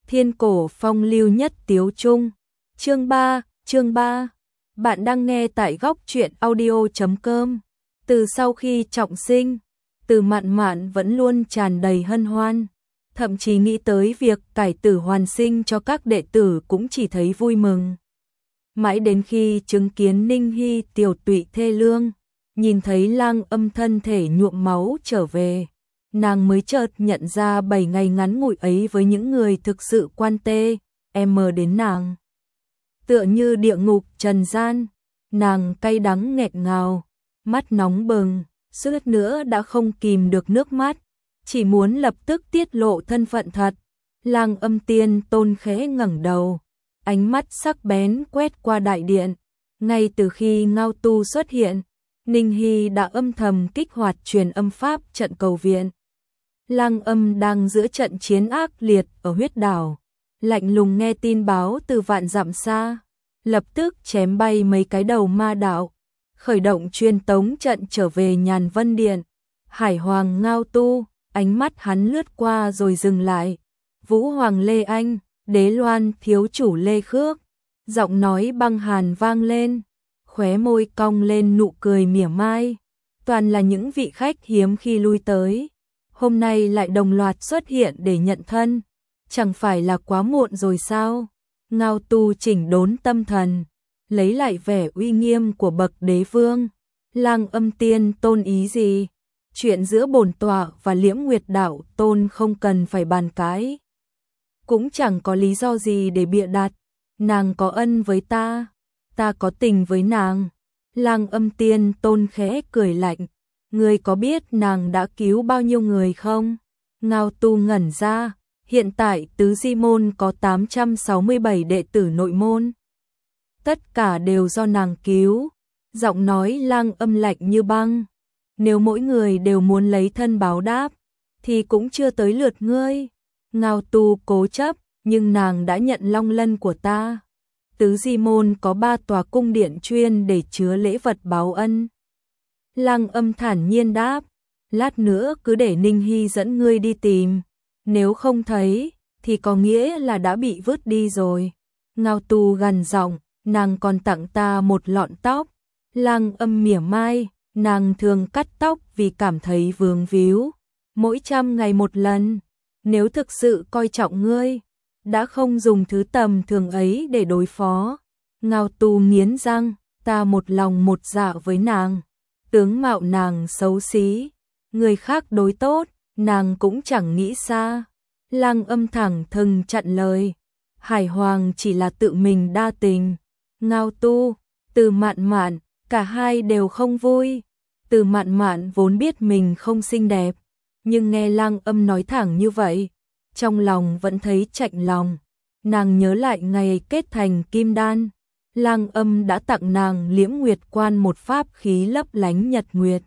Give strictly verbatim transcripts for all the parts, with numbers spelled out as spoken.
Thiên cổ phong lưu nhất tiếu trung. Chương ba, chương ba. Bạn đang nghe tại góc truyện audio chấm com. Từ sau khi trọng sinh, Từ Mạn Mạn vẫn luôn tràn đầy hân hoan, thậm chí nghĩ tới việc cải tử hoàn sinh cho các đệ tử cũng chỉ thấy vui mừng. Mãi đến khi chứng kiến Ninh Hy tiểu tụy thê lương, nhìn thấy Lang Âm thân thể nhuộm máu trở về, nàng mới chợt nhận ra bảy ngày ngắn ngủi ấy với những người thực sự quan tê, em đến nàng. Tựa như địa ngục trần gian, nàng cay đắng nghẹn ngào, mắt nóng bừng, suýt nữa đã không kìm được nước mắt, chỉ muốn lập tức tiết lộ thân phận thật. Lang Âm tiên tôn khẽ ngẩng đầu, ánh mắt sắc bén quét qua đại điện. Ngay từ khi Ngao Tu xuất hiện, Ninh Hy đã âm thầm kích hoạt truyền âm pháp trận cầu viện. Lang Âm đang giữa trận chiến ác liệt ở huyết đảo, lạnh lùng nghe tin báo từ vạn dặm xa, lập tức chém bay mấy cái đầu ma đạo, khởi động truyền tống trận trở về Nhàn Vân Điện. Hải Hoàng Ngao Tu, ánh mắt hắn lướt qua rồi dừng lại. Vũ Hoàng Lê Anh, Đế Loan thiếu chủ Lê Khước, giọng nói băng hàn vang lên, khóe môi cong lên nụ cười mỉa mai. Toàn là những vị khách hiếm khi lui tới, hôm nay lại đồng loạt xuất hiện để nhận thân, chẳng phải là quá muộn rồi sao? Ngao Tu chỉnh đốn tâm thần, lấy lại vẻ uy nghiêm của bậc đế vương. Lang Âm tiên tôn ý gì? Chuyện giữa bổn tọa và Liễm Nguyệt đạo tôn không cần phải bàn cãi, cũng chẳng có lý do gì để bịa đặt. Nàng có ân với ta, ta có tình với nàng. Lang Âm tiên tôn khẽ cười lạnh, ngươi có biết nàng đã cứu bao nhiêu người không? Ngao Tu ngẩn ra, hiện tại Tứ Di môn có tám trăm sáu mươi bảy đệ tử nội môn, tất cả đều do nàng cứu. Giọng nói Lang Âm lạnh như băng, nếu mỗi người đều muốn lấy thân báo đáp, thì cũng chưa tới lượt ngươi. Ngao Tu cố chấp, nhưng nàng đã nhận long lân của ta. Tứ Di môn có ba tòa cung điện chuyên để chứa lễ vật báo ân. Lang Âm thản nhiên đáp, lát nữa cứ để Ninh Hy dẫn ngươi đi tìm, nếu không thấy, thì có nghĩa là đã bị vứt đi rồi. Ngao Tu gằn giọng, nàng còn tặng ta một lọn tóc. Lang Âm mỉa mai, nàng thường cắt tóc vì cảm thấy vướng víu, mỗi trăm ngày một lần. Nếu thực sự coi trọng ngươi, đã không dùng thứ tầm thường ấy để đối phó. Ngao Tu nghiến răng, ta một lòng một dạ với nàng, tướng mạo nàng xấu xí, người khác đối tốt, nàng cũng chẳng nghĩ xa. Lang Âm thẳng thừng chặn lời, Hải Hoàng chỉ là tự mình đa tình. Ngao Tu, Từ Mạn Mạn, cả hai đều không vui. Từ Mạn Mạn vốn biết mình không xinh đẹp, nhưng nghe Lang Âm nói thẳng như vậy, trong lòng vẫn thấy chạnh lòng. Nàng nhớ lại ngày kết thành kim đan, Lang Âm đã tặng nàng Liễm Nguyệt Quan, một pháp khí lấp lánh nhật nguyệt,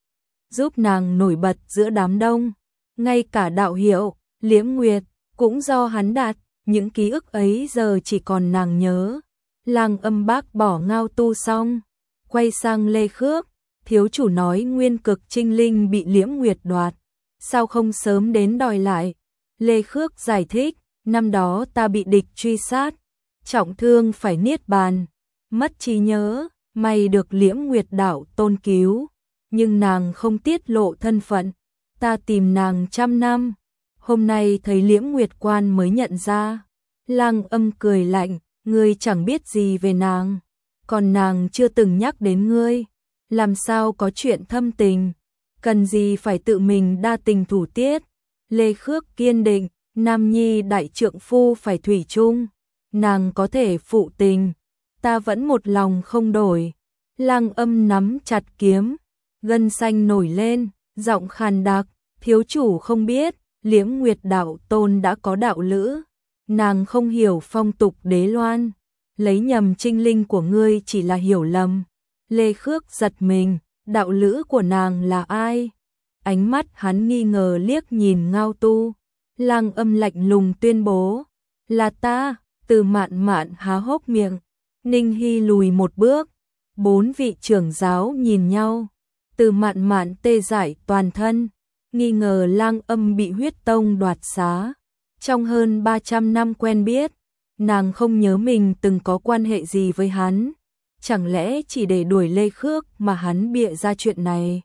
giúp nàng nổi bật giữa đám đông. Ngay cả đạo hiệu Liễm Nguyệt cũng do hắn đặt, những ký ức ấy giờ chỉ còn nàng nhớ. Lang Âm bác bỏ Ngao Tu xong, quay sang Lê Khước, thiếu chủ nói nguyên cực trinh linh bị Liễm Nguyệt đoạt, sao không sớm đến đòi lại? Lê Khước giải thích, năm đó ta bị địch truy sát, trọng thương phải niết bàn, mất trí nhớ, may được Liễm Nguyệt đạo tôn cứu, nhưng nàng không tiết lộ thân phận, ta tìm nàng trăm năm, hôm nay thấy Liễm Nguyệt Quan mới nhận ra. Lang Âm cười lạnh, ngươi chẳng biết gì về nàng, còn nàng chưa từng nhắc đến ngươi, làm sao có chuyện thâm tình, cần gì phải tự mình đa tình thủ tiết. Lê Khước kiên định, nam nhi đại trượng phu phải thủy chung, nàng có thể phụ tình, ta vẫn một lòng không đổi. Lang Âm nắm chặt kiếm, gân xanh nổi lên, giọng khàn đặc, thiếu chủ không biết, Liễm Nguyệt đạo tôn đã có đạo lữ, nàng không hiểu phong tục Đế Loan, lấy nhầm trinh linh của ngươi chỉ là hiểu lầm. Lê Khước giật mình, đạo lữ của nàng là ai? Ánh mắt hắn nghi ngờ liếc nhìn Ngao Tu. Lang Âm lạnh lùng tuyên bố, là ta. Từ Mạn Mạn há hốc miệng, Ninh Hy lùi một bước, bốn vị trưởng giáo nhìn nhau. Từ Mạn Mạn tê dại toàn thân, nghi ngờ Lang Âm bị huyết tông đoạt xá, Trong hơn ba trăm năm quen biết, nàng không nhớ mình từng có quan hệ gì với hắn. Chẳng lẽ chỉ để đuổi Lê Khước mà hắn bịa ra chuyện này?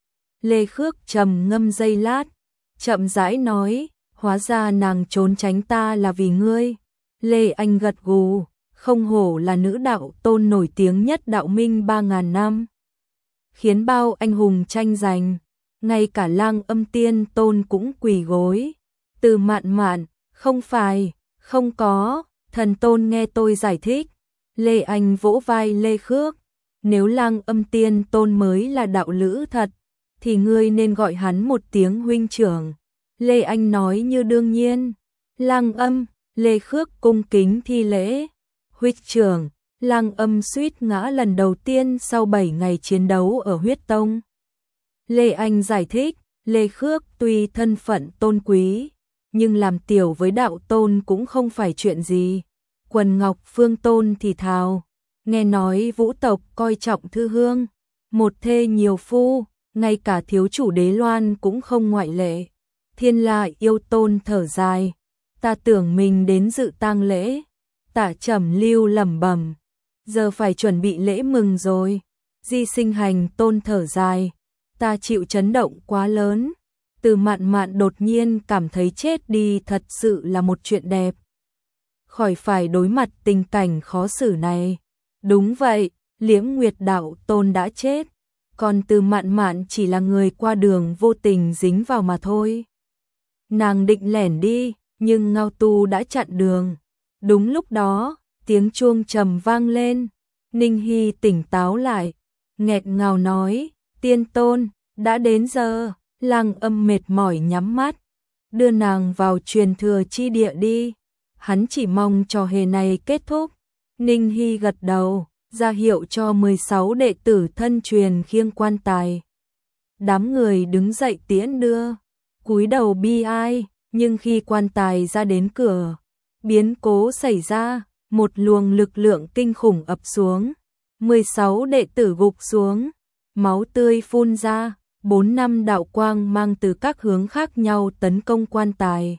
Lê Khước trầm ngâm giây lát, chậm rãi nói, hóa ra nàng trốn tránh ta là vì ngươi. Lê Anh gật gù, không hổ là nữ đạo tôn nổi tiếng nhất đạo minh ba ngàn năm. Khiến bao anh hùng tranh giành, ngay cả Lang Âm Tiên Tôn cũng quỳ gối. Từ Mạn Mạn, không phải, không có, thần tôn nghe tôi giải thích. Lê Anh vỗ vai Lê Khước, nếu Lang Âm Tiên Tôn mới là đạo lữ thật, thì ngươi nên gọi hắn một tiếng huynh trưởng. Lê Anh nói như đương nhiên. Lang Âm, Lê Khước cung kính thi lễ. Huynh trưởng, Lang Âm suýt ngã lần đầu tiên sau bảy ngày chiến đấu ở huyết tông. Lê Anh giải thích, Lê Khước tuy thân phận tôn quý, nhưng làm tiểu với đạo tôn cũng không phải chuyện gì. Quần Ngọc Phương Tôn thì thào, nghe nói vũ tộc coi trọng thư hương, một thê nhiều phu, ngay cả thiếu chủ Đế Loan cũng không ngoại lệ. Thiên La Yêu Tôn thở dài, ta tưởng mình đến dự tang lễ. Tả Trầm Lưu lẩm bẩm, giờ phải chuẩn bị lễ mừng rồi. Di Sinh Hành Tôn thở dài, ta chịu chấn động quá lớn. Từ Mạn Mạn đột nhiên cảm thấy chết đi thật sự là một chuyện đẹp. Khỏi phải đối mặt tình cảnh khó xử này. Đúng vậy, Liễm Nguyệt đạo tôn đã chết, còn Từ Mạn Mạn chỉ là người qua đường vô tình dính vào mà thôi. Nàng định lẻn đi, nhưng Ngao Tu đã chặn đường. Đúng lúc đó, tiếng chuông trầm vang lên, Ninh Hy tỉnh táo lại, nghẹt ngào nói, Tiên Tôn, đã đến giờ. Lang Âm mệt mỏi nhắm mắt, đưa nàng vào truyền thừa chi địa đi. Hắn chỉ mong trò hề này kết thúc. Ninh Hy gật đầu, ra hiệu cho mười sáu đệ tử thân truyền khiêng quan tài. Đám người đứng dậy tiễn đưa, cúi đầu bi ai, nhưng khi quan tài ra đến cửa, biến cố xảy ra, một luồng lực lượng kinh khủng ập xuống. mười sáu đệ tử gục xuống, máu tươi phun ra. Bốn năm đạo quang mang từ các hướng khác nhau tấn công quan tài.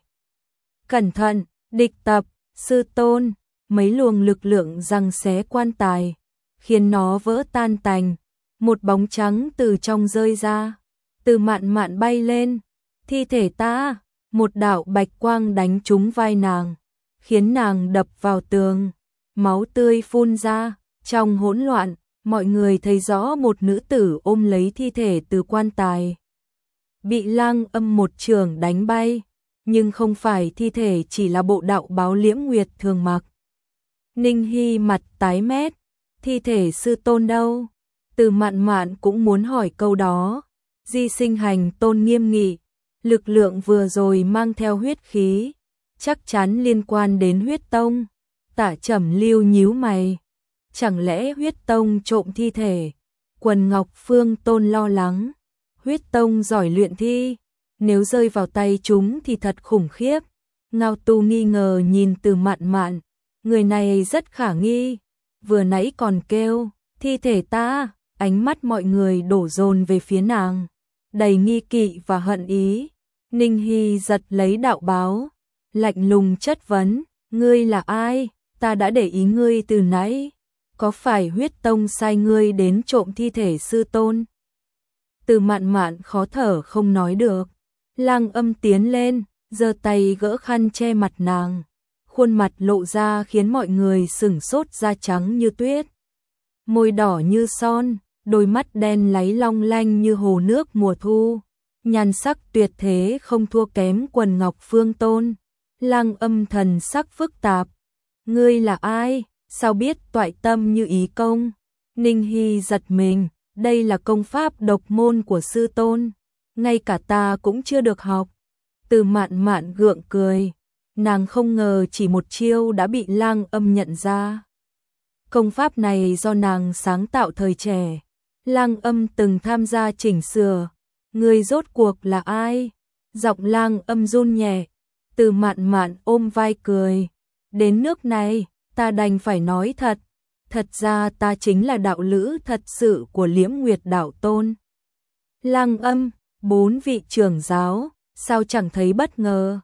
Cẩn thận, địch tập, sư tôn, mấy luồng lực lượng giằng xé quan tài, khiến nó vỡ tan tành. Một bóng trắng từ trong rơi ra, Từ Mạn Mạn bay lên, thi thể ta, một đạo bạch quang đánh trúng vai nàng, khiến nàng đập vào tường, máu tươi phun ra. Trong hỗn loạn, mọi người thấy rõ một nữ tử ôm lấy thi thể từ quan tài. Bị Lang Âm một chưởng đánh bay, nhưng không phải thi thể, chỉ là bộ đạo bào Liễm Nguyệt thường mặc. Ninh Hy mặt tái mét, thi thể sư tôn đâu? Từ Mạn Mạn cũng muốn hỏi câu đó. Di Sinh Hành Tôn nghiêm nghị, lực lượng vừa rồi mang theo huyết khí, chắc chắn liên quan đến huyết tông. Tả Trầm Lưu nhíu mày, chẳng lẽ huyết tông trộm thi thể? Quần Ngọc Phương Tôn lo lắng, huyết tông giỏi luyện thi, nếu rơi vào tay chúng thì thật khủng khiếp. Ngao Tu nghi ngờ nhìn Từ Mạn Mạn, người này rất khả nghi, vừa nãy còn kêu, thi thể ta, ánh mắt mọi người đổ dồn về phía nàng, đầy nghi kỵ và hận ý. Ninh Hy giật lấy đạo báo, lạnh lùng chất vấn, ngươi là ai? Ta đã để ý ngươi từ nãy. Có phải huyết tông sai ngươi đến trộm thi thể sư tôn? Từ Mạn Mạn khó thở không nói được. Lang Âm tiến lên, giơ tay gỡ khăn che mặt nàng. Khuôn mặt lộ ra khiến mọi người sửng sốt, da trắng như tuyết, môi đỏ như son, đôi mắt đen láy long lanh như hồ nước mùa thu. Nhan sắc tuyệt thế không thua kém Quần Ngọc Phương Tôn. Lang Âm thần sắc phức tạp. Ngươi là ai? Sao biết toại tâm như ý công? Ninh Hy giật mình, đây là công pháp độc môn của sư tôn, ngay cả ta cũng chưa được học. Từ Mạn Mạn gượng cười, nàng không ngờ chỉ một chiêu đã bị Lang Âm nhận ra. Công pháp này do nàng sáng tạo thời trẻ, Lang Âm từng tham gia chỉnh sửa. Ngươi rốt cuộc là ai? Giọng Lang Âm run nhẹ. Từ Mạn Mạn ôm vai cười, đến nước này ta đành phải nói thật, thật ra ta chính là đạo lữ thật sự của Liễm Nguyệt đạo tôn. Lang Âm, bốn vị trưởng giáo, sao chẳng thấy bất ngờ?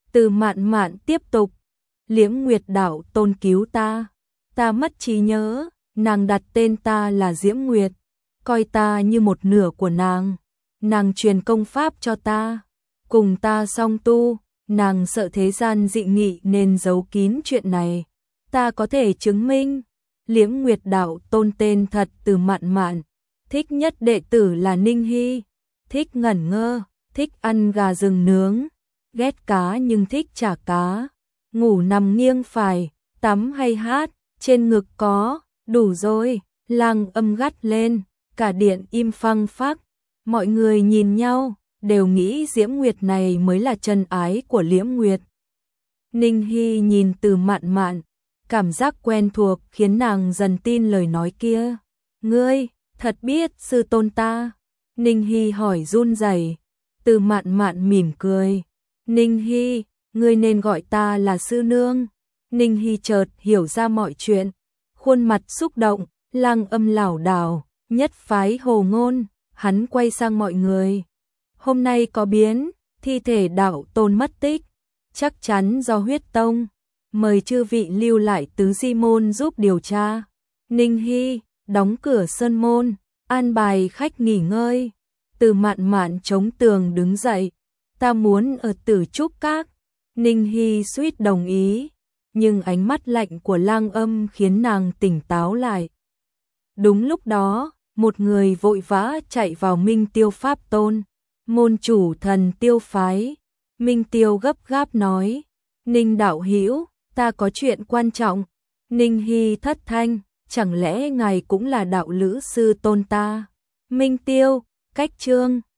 Từ Mạn Mạn tiếp tục, Liễm Nguyệt đạo tôn cứu ta, ta mất trí nhớ, nàng đặt tên ta là Diễm Nguyệt, coi ta như một nửa của nàng, nàng truyền công pháp cho ta, cùng ta song tu, nàng sợ thế gian dị nghị nên giấu kín chuyện này, ta có thể chứng minh. Liễm Nguyệt đạo tôn tên thật Từ Mạn Mạn, thích nhất đệ tử là Ninh Hy, thích ngẩn ngơ, thích ăn gà rừng nướng, ghét cá nhưng thích chả cá, ngủ nằm nghiêng phải, tắm hay hát, trên ngực có, đủ rồi, Lang Âm gắt lên, cả điện im phăng phắc, mọi người nhìn nhau, đều nghĩ Diễm Nguyệt này mới là chân ái của Liễm Nguyệt. Ninh Hy nhìn Từ Mạn Mạn, cảm giác quen thuộc khiến nàng dần tin lời nói kia. Ngươi, thật biết sư tôn ta? Ninh Hy hỏi run rẩy. Từ Mạn Mạn mỉm cười. Ninh Hy, ngươi nên gọi ta là sư nương. Ninh Hy chợt hiểu ra mọi chuyện, khuôn mặt xúc động, Lang Âm lảo đảo, nhất phái hồ ngôn, hắn quay sang mọi người. Hôm nay có biến, thi thể đạo tôn mất tích, chắc chắn do huyết tông, mời chư vị lưu lại tứ di môn giúp điều tra. Ninh Hy, đóng cửa sơn môn, an bài khách nghỉ ngơi. Từ Mạn Mạn chống tường đứng dậy, ta muốn ở Tử Trúc Các. Ninh Hy suýt đồng ý, nhưng ánh mắt lạnh của Lang Âm khiến nàng tỉnh táo lại. Đúng lúc đó, một người vội vã chạy vào Minh Tiêu Pháp Tôn, môn chủ Thần Tiêu phái. Minh Tiêu gấp gáp nói, Ninh đạo hữu, ta có chuyện quan trọng. Ninh Hy thất thanh, chẳng lẽ ngài cũng là đạo lữ sư tôn ta? Minh Tiêu, cách chương.